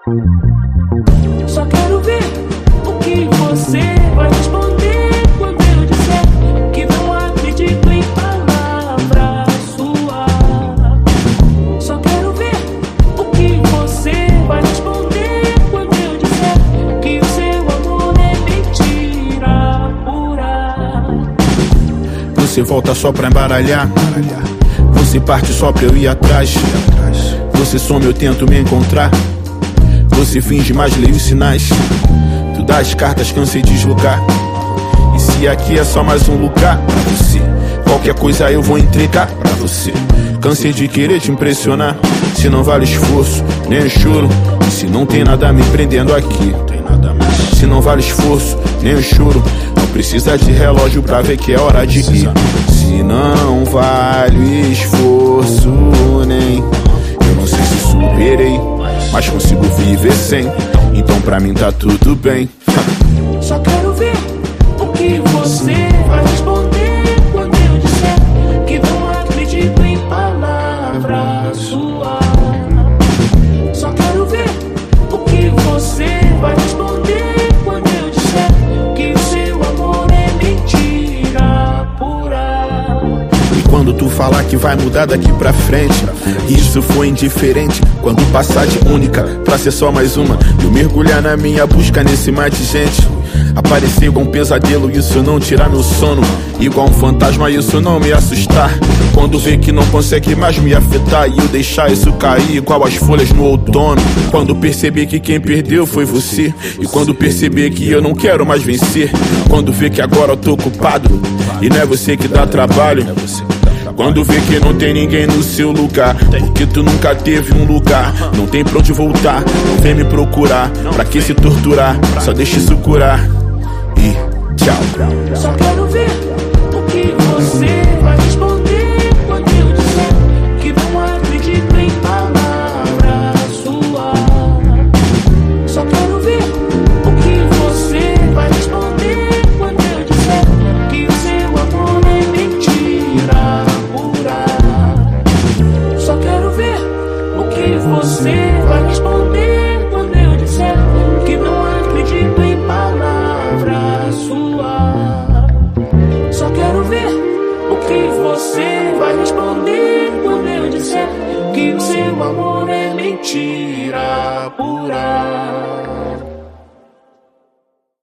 Só quero ver o que você vai responder quando eu disser que não acredito em palavras suas. Só quero ver o que você vai responder quando eu disser que o seu amor é mentira pura. Você volta só pra embaralhar, você parte só pra eu ir atrás. Você some, eu tento me encontrar. Você finge, mas leio os sinais. Tu dá as cartas, cansei de julgar. E se aqui é só mais um lugar pra você, qualquer coisa eu vou entregar pra você. Cansei de querer te impressionar. Se não vale esforço, nem o choro. E se não tem nada me prendendo aqui, se não vale esforço, nem o choro. Não precisa de relógio pra ver que é hora de ir. Se não vale esforço, nem eu não sei se superei, mas consigo viver sem. Então pra mim tá tudo bem. Só quero ver o que você vai responder quando eu disser que não acredito em palavras suas. Só quero ver o que você vai responder quando eu disser que o seu amor é mentira pura. E quando tu falar que vai mudar daqui pra frente, isso foi indiferente. Quando passar de única pra ser só mais uma, eu mergulhar na minha busca nesse mar de gente. Aparecer igual um pesadelo, isso não tirar meu sono. Igual um fantasma, isso não me assustar. Quando ver que não consegue mais me afetar e eu deixar isso cair igual as folhas no outono. Quando perceber que quem perdeu foi você, e quando perceber que eu não quero mais vencer. Quando ver que agora eu tô ocupado e não é você que dá trabalho. Quando vê que não tem ninguém no seu lugar, porque tu nunca teve um lugar. Não tem pra onde voltar, não vem me procurar. Pra que se torturar, só deixa isso curar. E tchau. Só quero ver o que você vai responder quando eu disser que não acredito em palavras suas. Só quero ver o que você vai responder quando eu disser que o seu amor é mentira pura. Só quero ver o que você vai responder quando eu disser que não acredito em palavras suas. Só quero ver o que você vai responder quando eu disser que o seu amor é mentira pura.